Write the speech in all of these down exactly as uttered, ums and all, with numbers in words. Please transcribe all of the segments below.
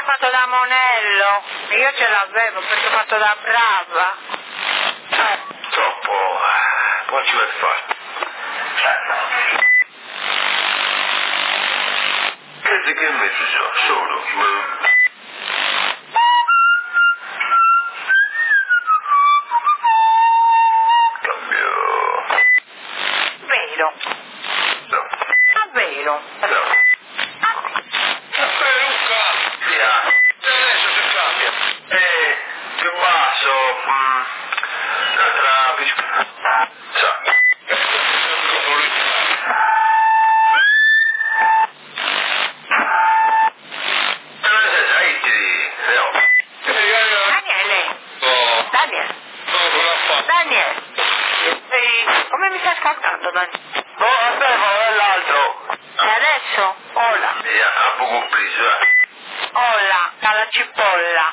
fatto da monello, io ce l'avevo perché ho fatto da brava. Troppo, poi ci vuoi fare? Credi che invece so, solo, cambio. Vero. No. Ah, vero. No. Eh, Luca! Via. Adesso si cambia. Eh, che basso. Mm. L'altra piscina. Sa. Daniele. Daniele. Daniele. Ehi, come mi stai ascoltando, Daniele? No, Stefano è l'altro. E adesso? Ola. Via, ha poco compreso, eh. Ola, dalla cipolla.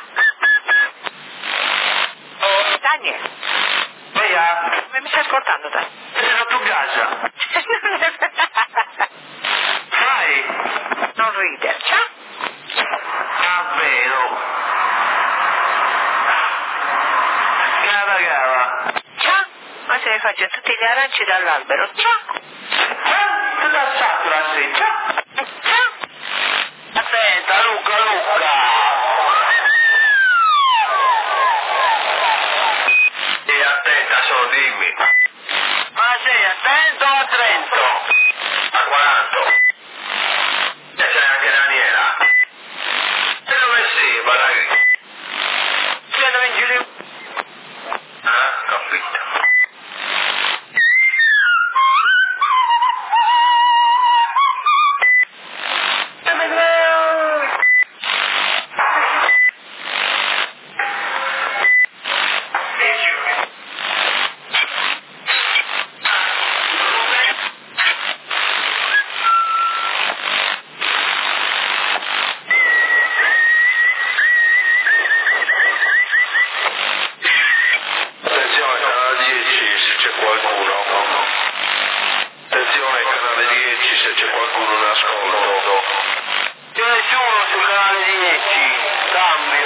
Oh, Daniele. via. Come mi stai ascoltando, Daniele? Sei a tua casa. Vai. Non ridere, ciao. Ah, vero. Cara, cara. Ciao. Ma se ne faccio tutti gli aranci dall'albero. Ciao. Eh, tu da satura sei, ciao. Ciao. Aspetta, Luca, Luca. E attenta, solo dimmi. Ma sei attento o a Trento? A quaranta. E c'è anche Daniela. E dove sei, Badagri? Sei dove in giro? Ah, capito. Attenzione, canale dieci se c'è qualcuno. Attenzione, canale dieci se c'è qualcuno in ascolto. C'è nessuno sul canale dieci. Cambio.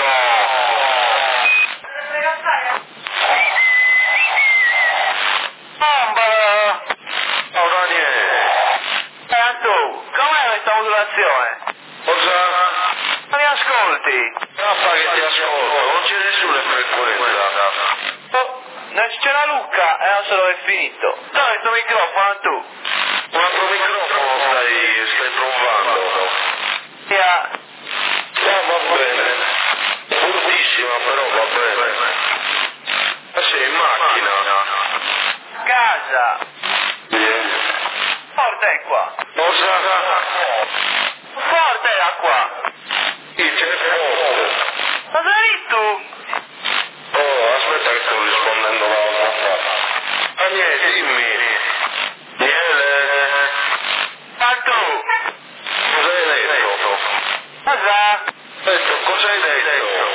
Bomba! Oh Daniele. Eh tu, com'è questa modulazione? Cosa? Ma mi ascolti? Papà che ti ascolto, non c'è nessuna frequenza. Oh, non c'è la Luca e non so dove è finito. Dove è sto microfono tu? Un altro microfono stai, stai provando. Yeah. No, va bene. Fortissima però va bene. Ma sei in macchina? Casa. Vieni. Forte è qua. Cosa? Forte è qua. Sì, c'è forte. Ma sei tu? Oh, aspetta che sto rispondendo l'altra parte. Daniele, dimmi. Daniele. Ma tu? Cosa hai detto? Cosa? Detto, cosa hai detto?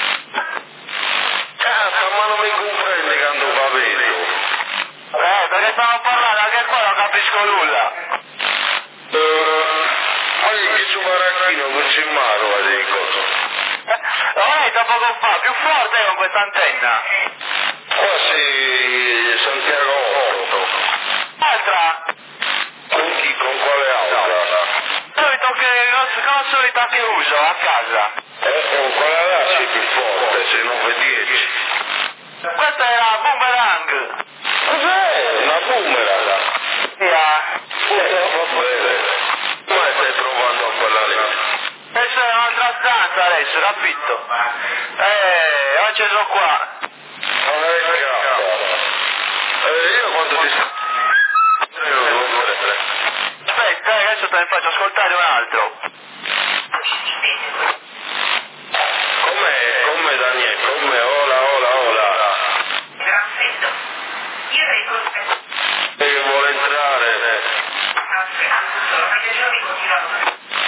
Cazzo, ma non mi comprendi quando va vedo. Eh, perché stavo parlando, anche qua non capisco nulla. Uh, Guardi che su baracchino non c'è in mano, dico. L'ho detto poco fa, più forte con questa antenna. Quasi Santiago otto. Altra? Con chi? Con quale altra? Solito che, come solita che uso a casa. Eh, con quale là sei più forte, sei nove dieci. Questa è la boomerang. Cos'è? Una boomerang? Yeah. Eh, va bene. Come stai trovando a quella lì? Adesso è un'altra stanza adesso, capito? Eh, oggi sono qua. Non è cazzo. Eh, io quando ti sto... Aspetta, eh, adesso te ne faccio ascoltare un altro. Com'è? Com'è Daniele? Com'è? Ola, ola, ola. Perfetto. Io sei contento. E vuole entrare. Solo perché io mi continuo.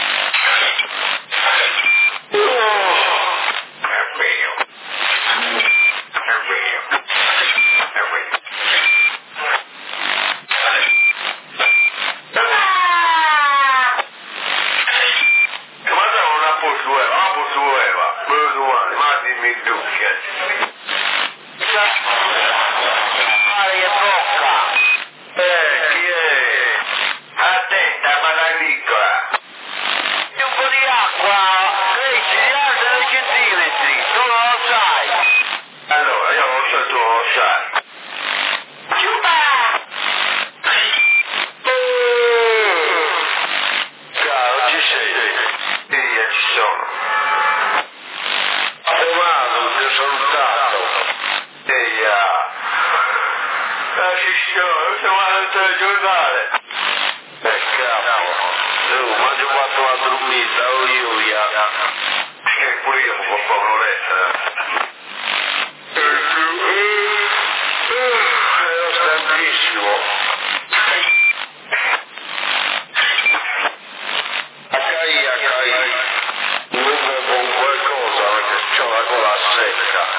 È vero. È vero. È vero. dimmi ducchia. Mare che bocca. Eh, chi è? Attenta, ma agricola. Un po' di acqua, cresci di altri centimetri, tu non lo sai. Allora, io non so, tu non lo sai. Caro, ci sei? Sì, io ci sono. Fumato, ti ho salutato. Ehi, ah. Ah, ci sono, siamo al giornale. Eh, capo. Tu, ma ti ho fatto una dormita, oh io, ya. Che pure io mi posso fare un'oretta. Ero stanchissimo. Accai, accai. Non bevo un qualcosa perché c'ho la gola secca.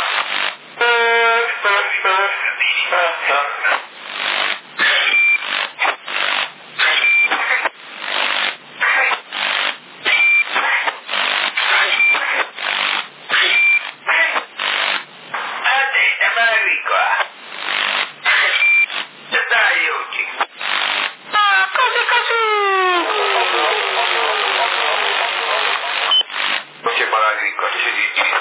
Attenta, ma agricola. Che dai oggi? Ah, così così. Non c'è male agricola, c'è di giro.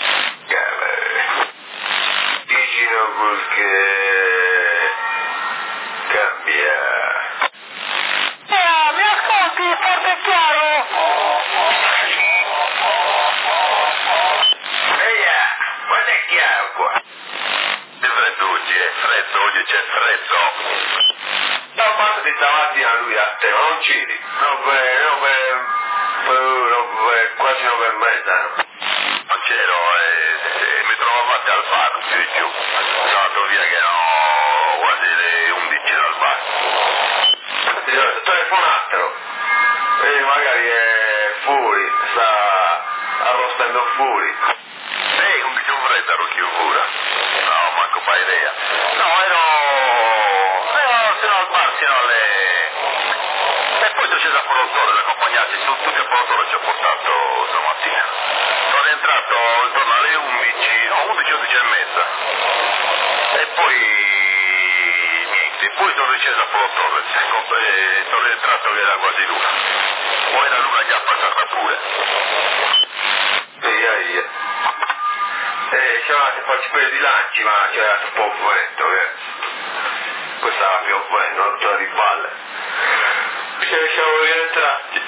Di giro perché cambia. Eh, mi ascolti, forte e chiaro? Ehi, guarda è chiaro qua. Che freddo oggi, è freddo, oggi c'è freddo. No, quando di stamattina lui a te, ma non c'eri. No, per, no, per, per, no, per quasi nove e mezza. Non c'ero, eh, mi trovavate al bar, più e giù. Sono andato via che erano quasi le undici dal bar. Telefonatelo. E magari è fuori, sta arrostando fuori. Ehi, un bicio freddo ero chiù pure. No, manco fa idea. No, ero... ero sino al bar, sino alle... E poi sono sceso a Polottore, ad accompagnarti su tutti a Polottore ci ho portato stamattina. Sono rientrato intorno alle undici, o undici, undici e mezza. E poi... niente, poi sono risceso a Polottore, e sono rientrato che era quasi l'una. Poi la luna già passata pure. Eia, eia. Eh, chiamate faccio per di lanci, ma c'era un po' vento, eh. Poi stava piovendo, non c'era di balle. Ci siamo rientrati.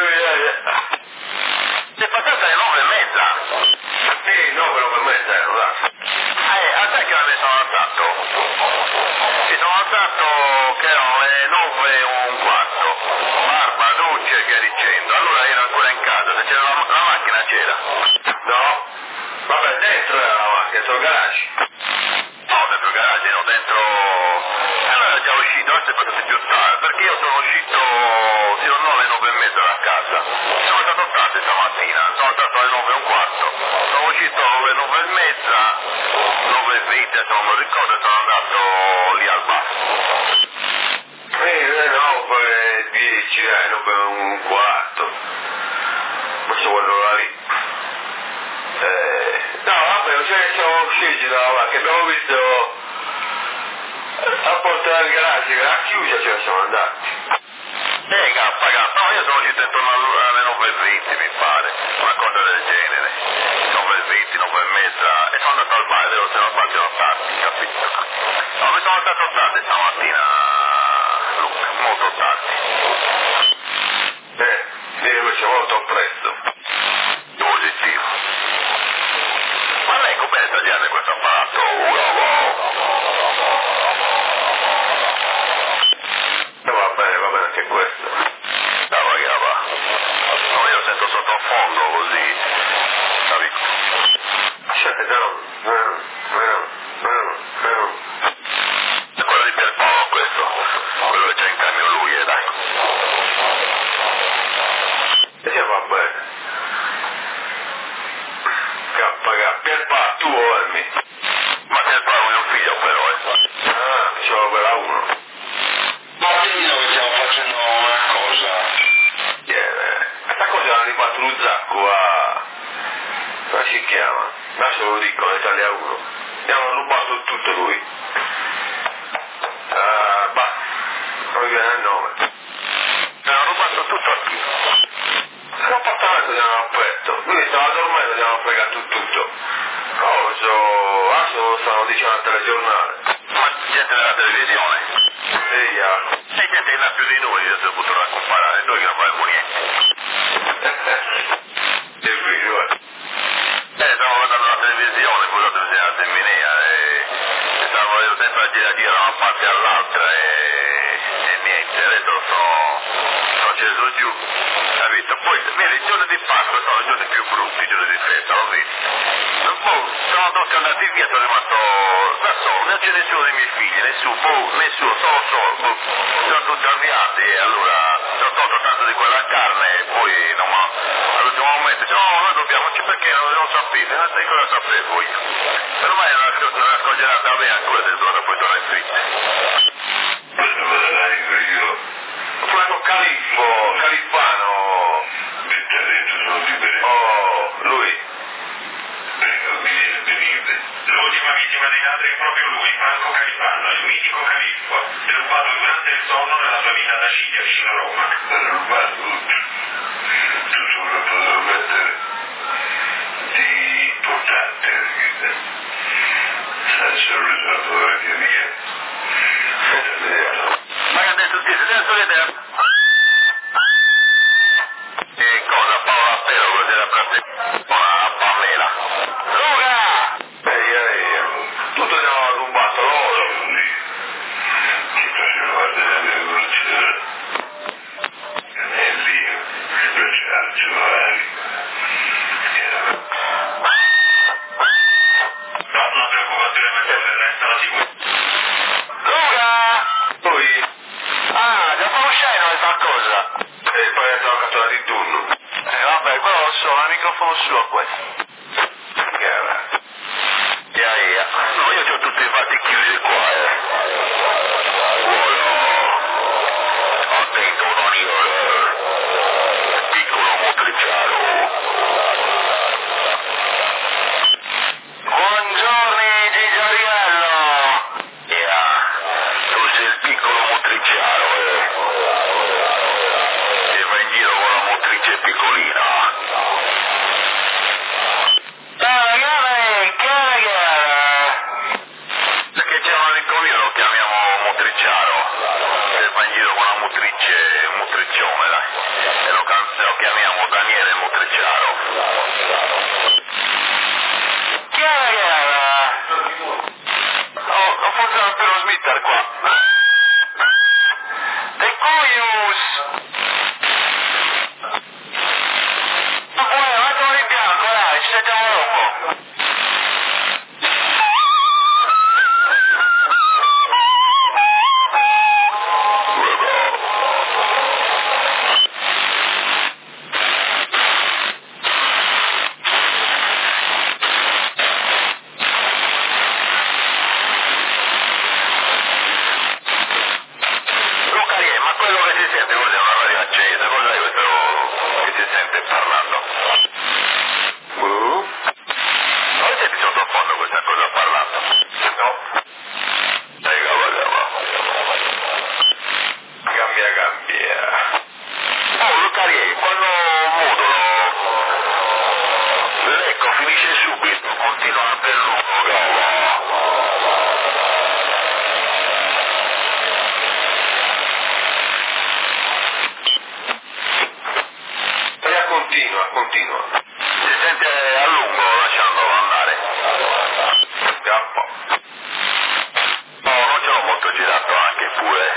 Sei passata alle nove e mezza? Sì, nove, nove e mezza ero là. Eh, a te che ne sono alzato? Mi sono alzato che erano le nove e un quarto. Barba, doccia e via dicendo. Allora ero ancora in casa, se c'era la, la macchina c'era. No? Vabbè, dentro era la macchina, dentro il garage. No, dentro il garage, ero dentro... Allora ero già uscito, adesso è passato più tardi, perché io sono uscito fino a nove, nove e mezza da casa. Sono stato tardi stamattina, sono stato alle nove e un quarto. Sono uscito alle nove e mezza, nove e venti, adesso non mi ricordo, e sono andato lì al bar. Eh, le nove e dieci, eh, nove e un quarto. Ma so quello là lì. Eh, no, vabbè, cioè siamo scesi da là, che abbiamo visto a porta del garage, che era chiusa, ce la siamo andati. Eh, cappa, cappa, no, io sono uscito intorno alle nove e venti, mi pare, una cosa del genere. nove e venti, nove e mezza, e sono andato al bar, devo se non sbaglio ero tardi, capito? No, mi sono alzato tardi stamattina, Luca, molto tardi. Eh, direi che ci è molto presto. Positivo. Ma lei come tagliare questo apparato? E va bene, va bene anche questo. No, raga, va. No, io sento sottofondo così. Capi? Cioè, no, no, no, no, no. È quello di Pierpaolo questo. Quello che c'è in cambio lui, eh, dai. E va bene. Cappa, cappa. Pierpaolo, tu o è me? Ma Pierpaolo è mio figlio però, eh. Ah, c'ho quella uno. Martino che stiamo facendo una cosa. Yeah, questa cosa l'hanno rifatto lo zacco a... Facci chiama? Adesso lo dico, in Italia uno. Mi hanno rubato tutto lui. Uh, bah, non mi viene il nome. Mi hanno rubato tutto a chi? L'appartamento gli hanno aperto. Lui stava dormendo e gli hanno fregato tutto. Cosa? Adesso lo stanno dicendo al telegiornale. Ma gente della televisione? Sì, yeah. E gente che ne ha più di noi, adesso potrò comparare, noi che non faremo niente. È vero, eh. Eh, stavo guardando la televisione, poi la televisione a Semminea e, e stavo sempre a girare da una parte all'altra e, e niente, adesso sono, sono sceso giù, capito? Poi, vedi, i giorni di Pasqua sono i giorni più brutti, i giorni di festa, lo vedi? Poi, sono tutti andati via, sono rimasto da solo, non c'è nessuno dei miei figli, nessuno, boh, nessuno, solo solo, sono tutti avviati e allora ho tolto tanto di quella carne e poi non ma all'ultimo momento dice no, noi dobbiamo, perché non lo sapete, non sai cosa sapevo io. Per me è una, una scongelata bene ancora del giorno, poi torno in fritte. Questo me lo dai io. Franco Califfo, Califfano. Mette dentro, sono libero. Oh, lui. L'ultima vittima dei ladri è proprio lui, Franco Califano, il mitico Califfo, derubato durante il sonno nella sua vita da Sciclia, vicino Roma. Derubato tutto. Tutto quello che potevo mettere di importante, perché senza risolto la mia via. Ma che ha detto sì, adesso vedete e cosa, Paola Appero, così era una Pamela. Luca! Ehi, ehi, tutto gli hanno rubato loro. Chi faceva vedere le velocità? E lì, invece al giovane. No, la preoccupazione maggiore resta la sicurezza. Luca! Poi, Ah, già conoscendo questa cosa? e poi è andato a cattura di turno. Eh vabbè, quello lo so, è il microfono suo questo. Che era? Yeah, yeah. No, io ho tutti i fatti chiusi qua, eh. Voilà. Attento, Daniele. Piccolo motriciaro. Buongiorno, Gigiariello. Yeah. Tu sei il piccolo motriciaro, eh. E vai in giro con la motrice piccolina. Perché c'è un amico mio, lo chiamiamo motriciaro, e va in giro con una motrice, un motricione, dai, e lo, lo chiamiamo Daniele Motriciaro. Chi è che Oh, non funziona più lo smitter qua. De Cuius! Ma poi, guardalo di bianco, dai, ci sentiamo dopo. Luca, ma quello che si sente cos'è una radio accesa? Cos'è questo che si sente parlando? Uh? Non senti sottofondo questa cosa parlando? No. Dai, cava, cava. Cambia, cambia. Oh, Luca, quando modulo l'eco finisce subito, continua per lungo, cava. E continua, continua. Si sente a lungo lasciandolo andare. Scappa. No, non ce l'ho molto girato anche pure.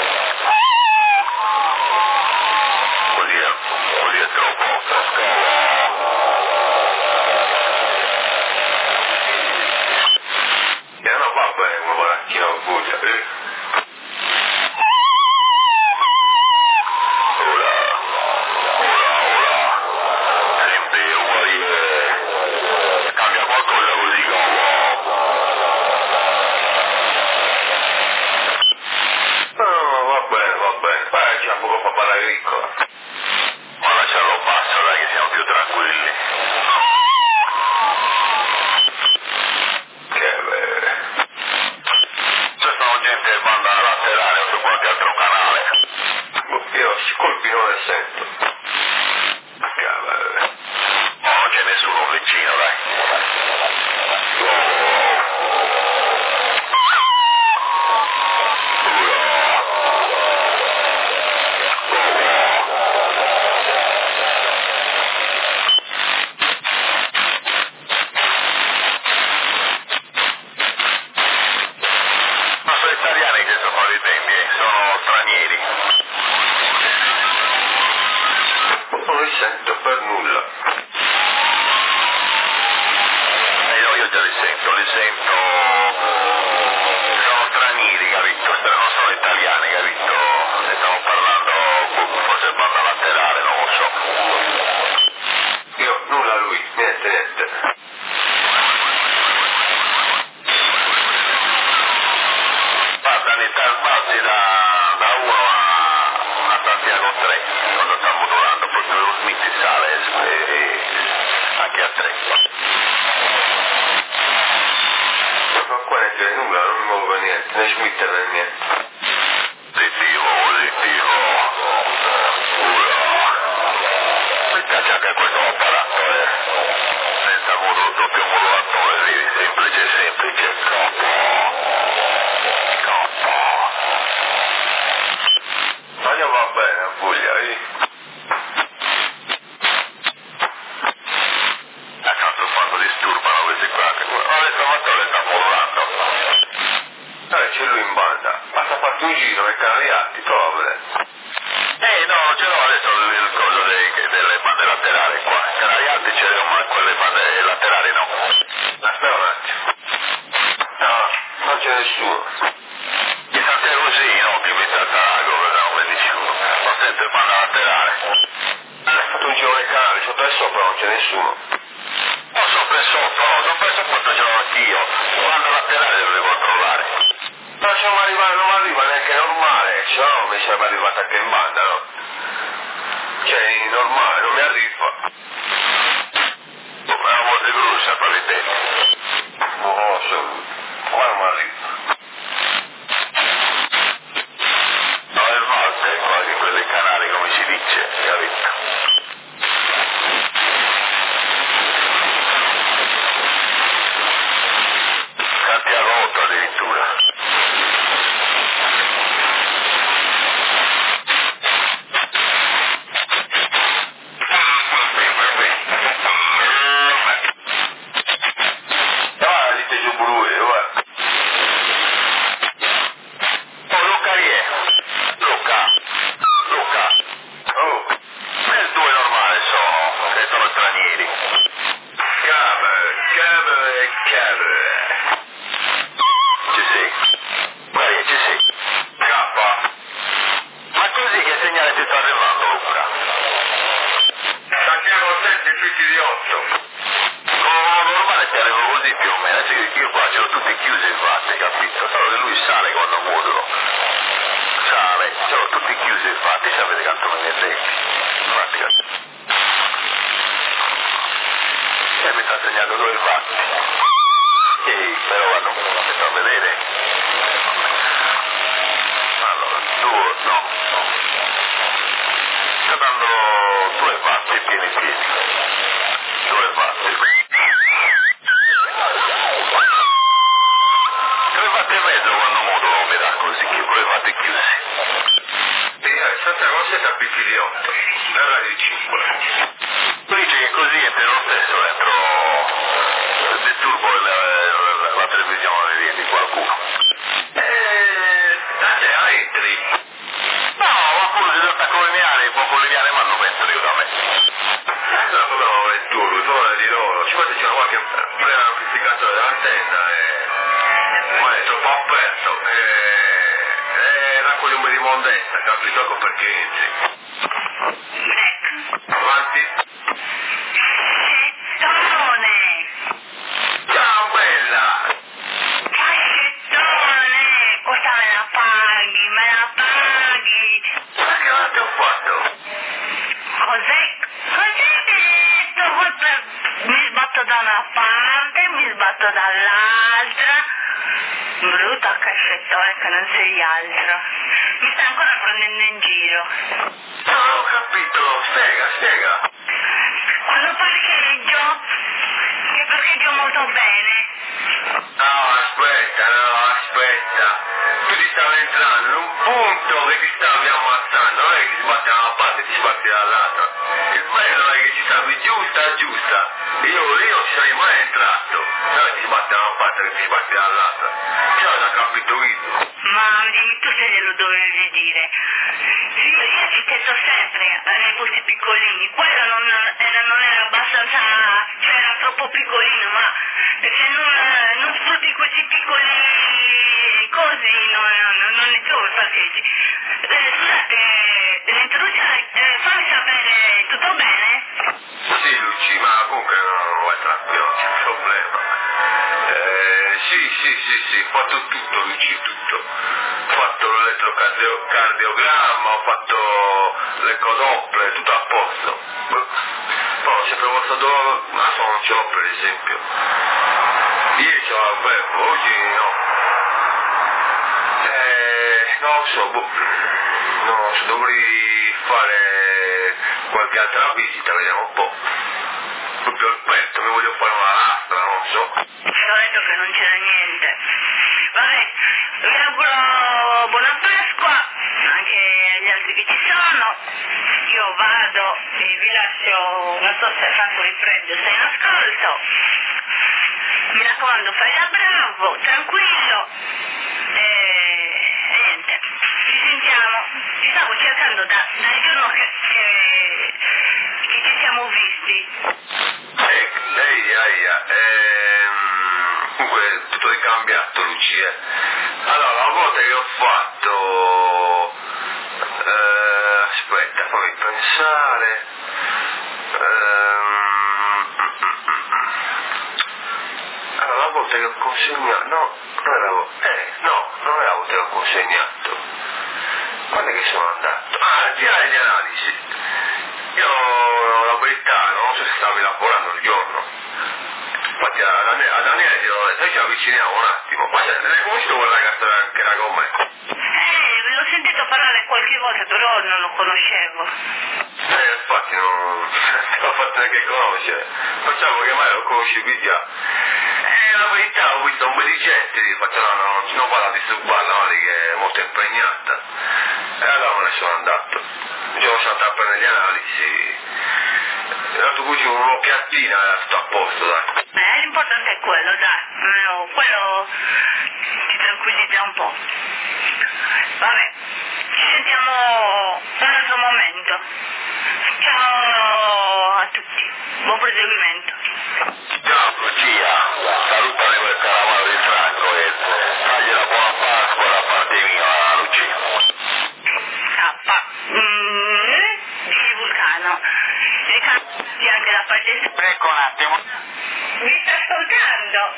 Così è, così è troppo. E non va bene una baracchina a buia, eh? Ora, ora, ora. Sempre uguali. Cambia qualcosa così, cavolo. vicino, dai. Sento per nulla. Eh, io, io già li sento, li sento. Sono stranieri, capito? Non sono italiani, capito? Ne stiamo parlando, forse banda laterale, non lo so. Io nulla lui, niente, niente. Guarda, li salvati da, da uno a, a Santiago tre, quando sta modulando, proprio lo Smith sale e, e anche a tre. Ma qua non c'è nulla, non mi muovo per niente, né Schmidt né niente. Positivo, positivo. Uno. Mi piace anche questo apparato, eh. Senza modulo, doppio modulatore, vedi, semplice, semplice, troppo. Troppo. Ma io va bene, a voglia, eh. A tanto quando disturbano questi qua, che adesso Matteo sta mollando. Dai, c'è lui in banda, basta farti un giro per canali alti, provare. Eh no, ce l'ho adesso il, il coso dei, delle bande laterali qua. Canali alti ce le ho, ma quelle bande laterali no. Aspetta un attimo. No, non c'è nessuno. Di Santiago sì, no, più mi sta Sarago, non mi dici uno. Ma sento il banda laterale. Hai fatto un giro nei canali, sotto e sopra non c'è nessuno. Non sopra e sotto, no, sopra e sotto ce l'ho anch'io. Banda laterale devo controllare. Non ci arriva, non arriva neanche normale, se no mi sarebbe arrivata anche in banda, no? Cioè, normale, non mi arriva. Ma la voce grussa per i tempi. Oh, so, qua non mi arriva. No, è volte quasi quelli canali come si dice, capito? Santiago otto addirittura. Ah, dite giù pure lui, guarda. Oh, Luca chi è? Luca. Luca. Oh, E due normali sono, che sono stranieri. camere, camere e camere. Ci sei. Guarda, ci sei. K. Ma così che segnale ti sta arrivando, Luca? Santiago sette, tutti di otto. No, normale ti arrivo così più o meno. Adesso io qua ce l'ho tutti chiusi infatti, capito? Solo che lui sale quando modulo. Sale, ce l'ho tutti chiusi infatti, sapete quanto me ne denti. Infatti, e mi sta segnando dove infatti. Ehi, però guarda, mi sta a vedere. Allora, due, no. Sta dando due fatti pieni pieni. Due fatti. Tre fatti e mezzo quando modulo mi dà così, due fatti chiusi. E Santiago sette a picchi di otto. La radio cinque. Tu dici che così entra lo stesso dentro, disturbo la, la, la televisione di, di qualcuno. Eh, date a entri. No, ma pure se sta coloniale, può coloniale ma non penso io da me. No, no, è tu, lui, sono di loro. Ci guarda, c'è una qualche problema amplificato dell'antenna e... ma è troppo aperto. E... e raccoglie un po' di mondezza, capito? Ecco perché entri. Avanti. Cascettone! Ciao, bella! Cascettone! Questa me la paghi, me la paghi! Ma che cosa ti ho fatto? Cos'è? Cos'è detto? Forse mi sbatto da una parte, mi sbatto dall'altra. Brutto cascettone che non sei altro. Mi stai ancora prendendo in giro. Non ho capito, spiega, spiega. Quando parcheggio tutto bene. No, aspetta, no, aspetta. Tu ti stavi entrando in un punto che ti stavi ammazzando, non è che ti sbatti da una parte e ti sbatti dall'altra. Il bello è che ci stavi giusta, giusta. Io lì non ci sarei mai entrato. Non è che ti sbatti da una parte che ti sbatti dall'altra. Io non ho capito io. Ma dimmi tu se glielo dovevi dire. Sì, io ci penso sempre nei posti piccolini. Quello non era, non era abbastanza, cioè era troppo piccolino, ma perché non, non sfrutti questi piccoli così, non, non, non ne trovo i parcheggi. Eh, scusate, l'introduzione, eh, fammi sapere, tutto bene? Sì, Luci, ma comunque no, vai tranquillo, non c'è problema. Eh, sì, sì, sì, sì, ho fatto tutto, Luci, tutto. Ho fatto l'elettrocardiogramma, ho fatto l'ecodoppler, tutto a posto. Poi ho sempre avuto dolore, ma non ce l'ho per esempio. Ieri ce l'avevo, oggi no. Eh, non lo so, boh. Non lo so, dovrei fare qualche altra visita, vediamo un po'. Proprio il petto, mi voglio fare una lastra, non so. Ho detto che non c'era niente. Vabbè, vi auguro buona Pasqua, anche agli altri che ci sono. Io vado e vi lascio, non so se Franco riprende, sei in ascolto. Mi raccomando, fai da bravo, tranquillo. E, e niente, ci sentiamo. Ti stavo cercando da, dal giorno che, che, che ci siamo visti. Eh, ehi, aia, ehm, comunque tutto è cambiato, Luci, eh. Allora, la volta che ho fatto, eh, aspetta, fammi pensare, ehm, allora, la volta che ho consegnato, no, non era, eh, no, non era la volta che ho consegnato, quando è che sono andato? Ah, al girare di analisi, io, la verità, non so se stavi lavorando il giorno, infatti a Daniele, a Daniele gli ho detto, noi ci avviciniamo un attimo, ma se l'hai conosciuto quel ragazzo che era con me? Eh, l'ho sentito parlare qualche volta, però non lo conoscevo. Eh, infatti non te l'ho fatto neanche conoscere, facciamo che mai lo conosci già. Eh, la verità, ho visto un po' di gente, ho fatto no, no, non vado a disturbarla, no, che è molto impegnata. E allora me ne sono andato. Io sono andato a prendere le analisi. Ho dato così un'occhiatina e sto a posto, dai. Eh, l'importante è quello, dai. No, quello ti tranquillizza un po'. Vabbè, ci sentiamo un altro momento. Ciao a tutti, buon proseguimento. Ciao Lucia, salutami quel caramano di Franco e fagli la buona Pasqua da parte mia, Lucia. K. Mm, di Vulcano. Le canti anche da parte sua. Ecco un attimo. Mi sta ascoltando.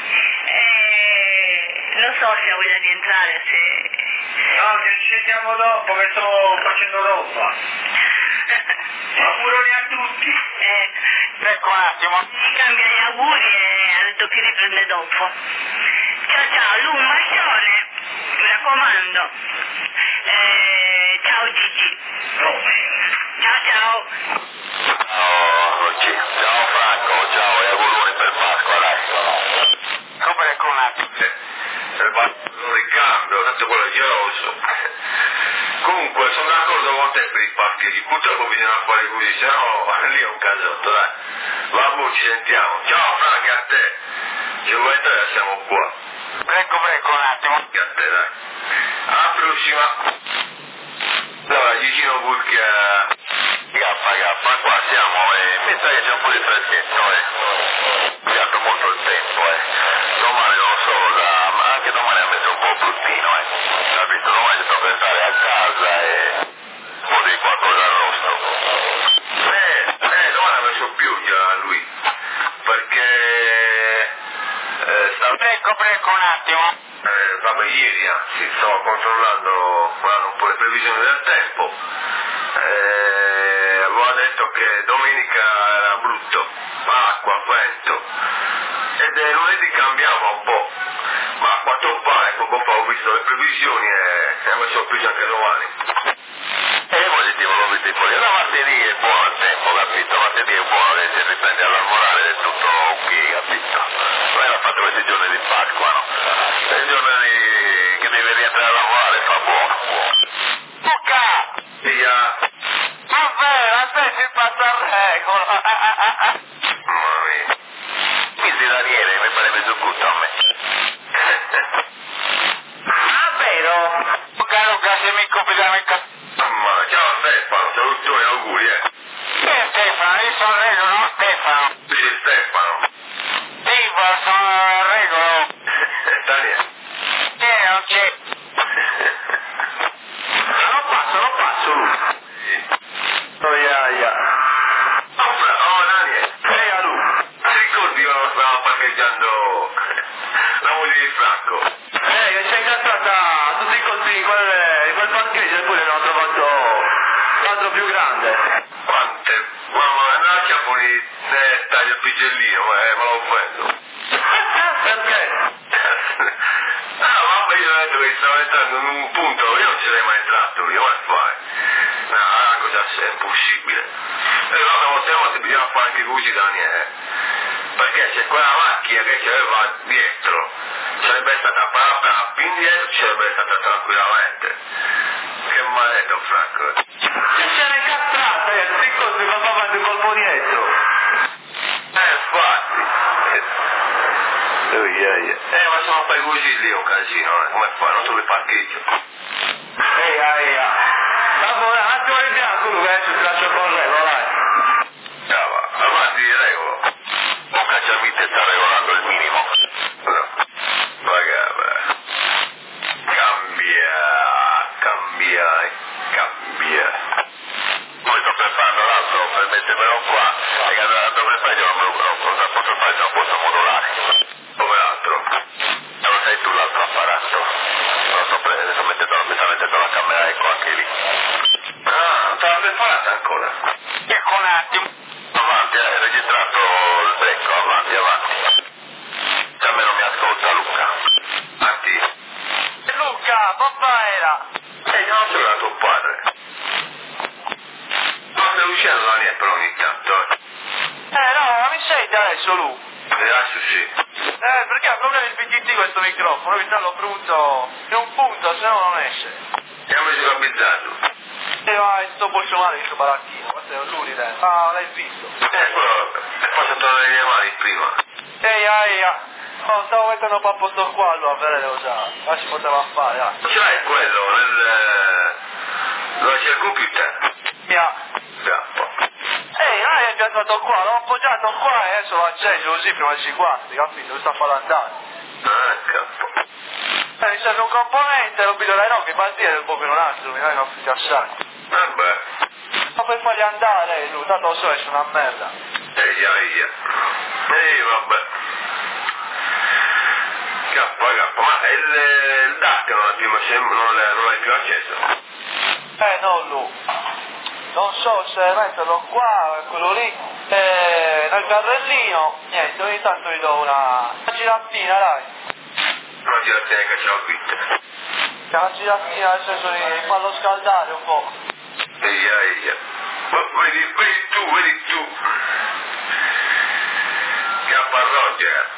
Eh, non so se ha voglia di entrare, se... No, che ci sentiamo dopo, che sto facendo roba. Auguroni a tutti. Eh, Ecco un attimo. mi cambia gli auguri e ha detto che riprende dopo. Ciao ciao, Lu, un bacione, mi raccomando. Eh, ciao Gigi. Ciao ciao. Ciao Lucia, ciao Franco, ciao e auguroni per Pasqua, dai. Come ecco un attimo. Per un ricambio, tanto quello è geloso. Comunque sono d'accordo con te per i parcheggi, purtroppo bisogna fare così, se no lì è un casotto, dai. Vabbè, ci sentiamo. Ciao Franco, a te. Giovedì siamo qua. Prego, prego un attimo. A te, dai. Alla prossima. Allora, Gigino Burchia. Gaffa, gaffa, qua siamo, e mi sa che c'è un po' di freschetto, eh. Mi ha dato molto il tempo, eh. Domani non so, da, ma anche domani ha messo un po' bruttino, eh. Capito? Domani sto per stare a casa e un po' di qualcosa arrosto. Eh, eh, domani ha messo pioggia lui, perché eh, sta... Prego, prego un attimo. Eh, vabbè, ieri anzi, stavo controllando guardando un po' le previsioni del tempo, eh, avevo detto che domenica era brutto, acqua, vento, ed eh, lunedì cambiava un po', ma a quanto pare poco fa ho visto le previsioni e ne ha messo più anche domani. E positivo, positivo, la martedì è buono il tempo, capito? Martedì è buono che si riprende a lavorare ed è tutto ok, capito? fatto questi giorni di Pasqua, no? Questi giorni di... che devi rientrare a lavorare fa buono. Luca! Via! Vabbè, a te si passa a regola! Mamma mia! Mi si Daniele, mi pare mezzo gusto a me. Ah, vero? Luca, Luca, se mi compitiamo in casa... Ma ciao Stefano, salutoni, auguri, eh! Chi è Stefano? Io sono Regolo, non Stefano! Dice Stefano. Sì, ma sono Regolo! Daniele. Che non c'è? Non passo, non passo, lui. Oh, yeah, yeah. Oh, oh Daniele. Ehi, a lui. Ti ricordi quando stavamo parcheggiando la moglie di Franco? Eh, che c'è incazzata tutti così in quel, in quel parcheggio e poi ne hanno trovato l'altro più grande. Quante... Mamma, andate a fuori eh, taglio il picellino, eh, me lo offendo. Perché? Ah, vabbè, io ho detto che stavo entrando in un punto, io non ci sarei mai entrato, io come fai? No, è una cosa è impossibile. E allora voltiamo se bisogna fare anche così, Daniele. Perché c'è quella macchina che c'aveva dietro, sarebbe stata parata più indietro, ci sarebbe stata tranquillamente. Che maledetto, Franco. Ci c'era incazzata, eh, tutti così con papà di colpo dietro. Eh, infatti. Oh, yeah, yeah. Eh, ma se non fai così lì è un casino, eh. Come fai? Non trovi parcheggio. Ehi, ehi, ehi. Dopo un attimo di bianco, Luca, adesso ti lascio con Regolo, dai. Brava, avanti di regolo. Un cacciavite sta regolando il minimo. No. Vabbè. Cambia, cambia, eh, cambia. Poi sto preparando l'altro per mettermelo qua. E che andando per fare io non me lo non cosa posso fare, non posso modulare. Come l'altro. Non sei tu l'altro apparato. Non sto prendendo, sto mettendo, mi sto mettendo la camera, ecco anche lì. Ah, non te l'ha preparata ancora? Ecco un attimo. Avanti, hai registrato il becco, avanti, avanti. Se a me non mi ascolta Luca. Avanti. Luca, papà era. E io non sono da tuo padre. Non stai uscendo Daniele però ogni tanto, eh. Eh, no, ma mi senti adesso, Lu? Adesso sì. Eh, perché ha problemi il P T T questo microfono, devi starlo brutto in un punto, se no non esce. Abbiamo ciclabizzato. E vai, sto bolso male questo baracchino, questo è un luride. Ah, l'hai visto. Eh, quello è passato nelle mie mani prima. Ehi, ehi, oh, stavo mettendo un po' a posto qua, allora, vedete già, ma si poteva fare, dai. Non ce l'hai quello nel... dove c'è il computer? Mia. Scappo. Ehi, dai, è piazzato qua, l'ho appoggiato qua e adesso lo acceso così prima di cinquanta, capito? Sta a fare andare. Ah, scappo. Eh, mi serve un componente, lo vedo dai no, che partire un po' per un altro, mi dai una figa assai. Vabbè. Ma per farli andare, lui, tanto lo so, è una merda. Ehi, ehi. Ehi, vabbè. Cappa, cappa. Ma il, il D A C non, prima, non, non l'hai più acceso? Eh, no, lui. Non so se metterlo qua, quello lì, eh, nel carrellino, niente, ogni tanto gli do una, una giratina, dai. Una giratina che c'è la quitte. Una giratina nel senso di farlo scaldare un po'. Ehi, ehi. Ma vedi, vedi tu, vedi tu. Cappa Roger.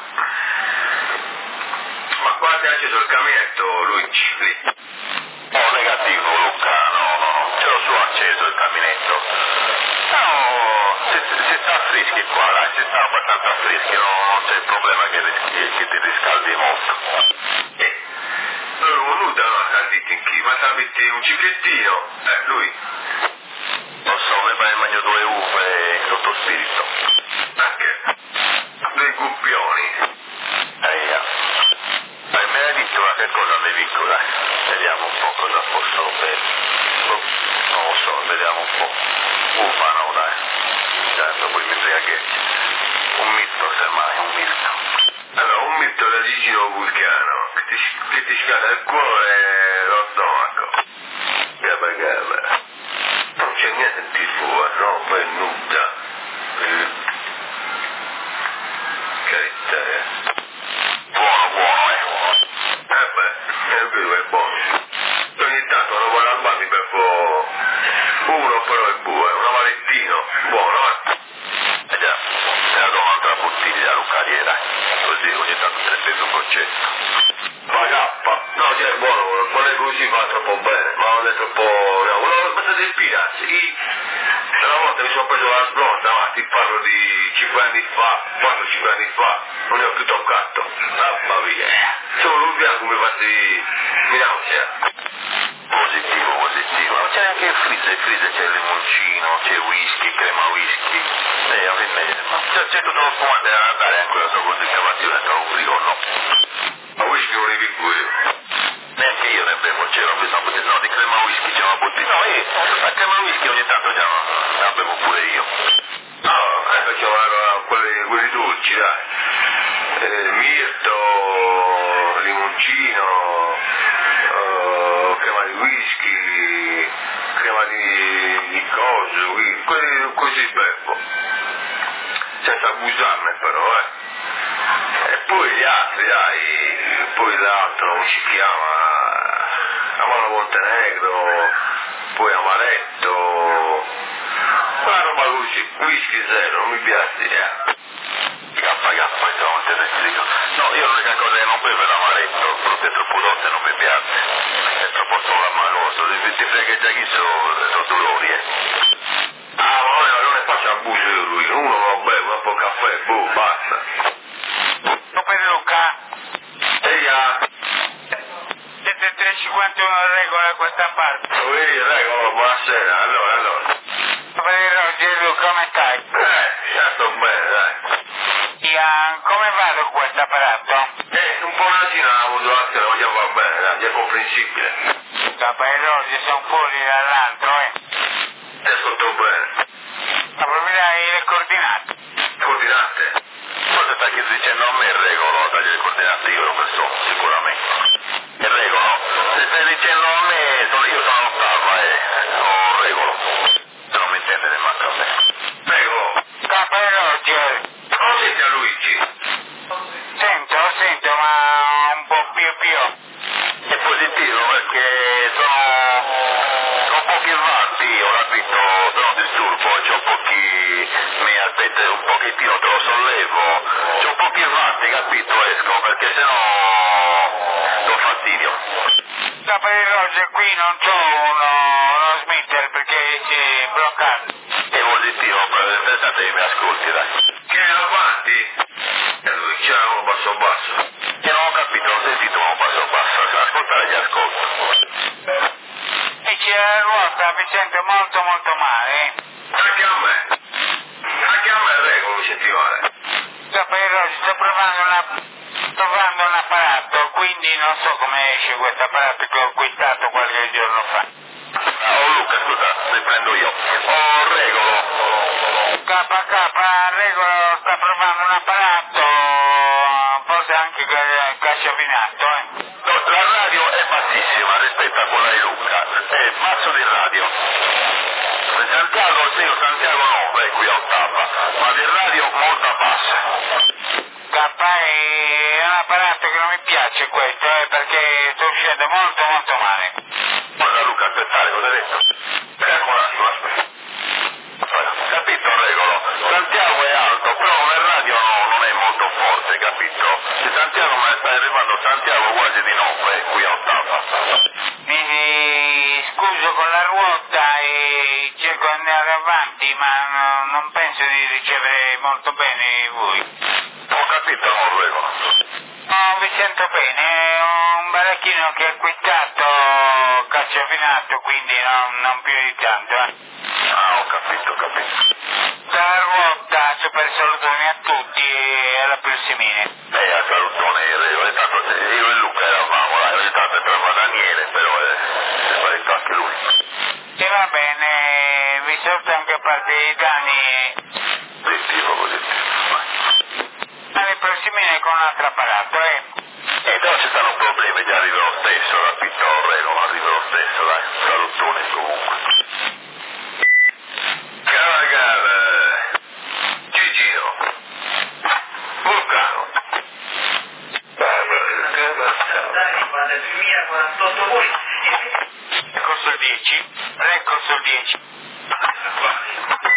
Ma qua ti ha acceso il caminetto, Luigi, lì. Oh, negativo, Luca, no, no, no, ce l'ho su acceso il caminetto. No, si, si sta freschi qua, dai, si sta abbastanza freschi, no, non c'è il problema che, rischi, che ti riscaldi molto. Eh, non nuda, no, saliti in chi, ma saliti un ciclettino, eh, lui. Non so, mi fai il magno due uve sotto spirito. Anche due guppioni. Eia. Ma me l'hai detto ma che cosa devi curare? Vediamo un po' cosa posso bere. Oh, non lo so, vediamo un po'. Uffa no dai. Certo, poi mi embriaghezzi. Un mitto semmai, un mitto. Allora, un mitto da Gigino Vulcano, che ti, che ti scala il cuore e lo stomaco. Gabba gabba. Non c'è niente in tifo, roba è nuda. Carità, eh. Buono, buono, eh. Eh beh, è vero, è buono. Ogni tanto quando vado al bar mi bevo uno, però è buono, un amarettino, buono, eh. Eh già, te la do un'altra bottiglia, Lucarie, dai, così ogni tanto te ne preso un concetto. Ma cappa, no, che è buono, non è così, va troppo bene, ma non è troppo... no, volevo smettere di ispirarsi. Una volta mi sono preso la sblonda, ma ti parlo di cinque anni fa, quattro cinque anni fa, non ne ho più toccato. Mamma mia, solo lui bianco mi fa di... mi nausea. Positivo, positivo, non c'è neanche il freezer, il freezer c'è il limoncino, c'è whisky, crema whisky, eh, a me, ma c'è, c'è tutto lo spumante da Natale, anche la sua cosa chiamativa dentro un frigo, no? Ma whisky non ne vinco io. Neanche io ne bevo, c'era questa bottiglia, no, di crema whisky c'è una bottiglia, no, io, la crema whisky ogni tanto già la bevo pure io. No, eh, perché ho quelli, quelli dolci, dai, eh, mirto, limoncino, uh, crema di whisky, crema di, di coso, quelli così bevo, senza abusarne però, eh. E poi gli altri, dai, poi l'altro come si chiama, Amaro Montenegro, poi Amaretto, una roba così, whisky zero, non mi piace, eh. Kappa kappa, insomma, non te ne spiego. No, io l'unica cosa che non bevo è l'amaretto, perché è troppo dolce, non mi piace, è troppo solo amoroso, ti frega già chi sono, sono dolori, eh. Ah, ma non, non ne faccio abuso io lui, uno non beve, un po' caffè, boh, basta. Per Luca, Ehi, ah, siete tre cinquantuno regola questa parte. ehi, regolo, buonasera, allora, allora. Per Roger, come stai? Eh, già sto bene, dai. Ian, come va con questo apparato? Eh, un po' nasino ha avuto la sera, ma già va bene, dai, è comprensibile. Per Roger, sono fuori dall'altro, eh. Ti ascolto bene. Ma proprio dai le coordinate. Coordinate? Forse sta che dicendo a me regolo, dagli le coordinate io lo so, sicuramente. E regolo? Se stai dicendo a me, sono io sono Ottava e non regolo. Se non mi intende ne manca a me. Regolo. Per Roger. Non senti a Luigi? Sento, sento, ma un po' più più. È positivo perché sono, sono pochi vatti, ho capito, sono disturbo, c'ho pochi, mi aspetta un pochettino, te lo sollevo, c'ho pochi vatti, capito, esco, perché sennò do fastidio. Per Roger, qui non c'ho uno, uno smitter perché si è bloccato. È positivo, pensate che mi ascolti, dai. Che è avanti? E lui, c'è uno basso basso. E non ho capito, non ho sentito uno basso basso, ascoltare gli ascolto. E c'è la ruota, mi sento molto molto male. Anche a me. Anche a me regolo mi senti male. Per Roger, sto provando una, provando un apparato, quindi non so come esce questo apparato che ho acquistato qualche giorno fa. Oh Luca, scusa, mi prendo io. Oh regolo. K K regolo sta provando un apparato, forse anche casciavinato, eh. No, la radio è bassissima rispetto a quella di Luca, è basso di radio. Santiago, sì, Santiago no, è qui a Ottava, ma di radio molto bassa. K è un apparato che non mi piace questo, eh, perché sto uscendo molto molto male. Guarda Luca, aspettare, cosa hai detto? Ecco un attimo, aspetta. Capito, regolo? Santiago è alto, però nel radio no, non è molto forte, capito? Se Santiago me ne sta arrivando, Santiago quasi di no, è qui a Ottava. Mi scuso con la ruota e cerco di andare avanti, ma no, non penso di ricevere molto bene voi. Ho capito, non regolo. No, vi sento bene, è un baracchino che ho acquistato calciavinato, quindi non, non più di tanto, eh. Ah, ho capito, ho capito. La ruota, super salutoni a tutti e alla prossima. Eh, a salutone, regolo, tanto io e Luca eravamo, là, ogni tanto entrava Daniele, però è, è sparito anche lui. E va bene, vi saluto anche a parte di Dani. Positivo, positivo. Alle prossime con un altro apparato, eh. E però ci stanno problemi, già arriva lo stesso, capito? Regolo, arriva lo stesso, dai, salutone comunque. Caracal, Gigino, Vulcano. Dai, guarda, duemilaquarantotto voi. Ecco sul dieci, ecco sul dieci.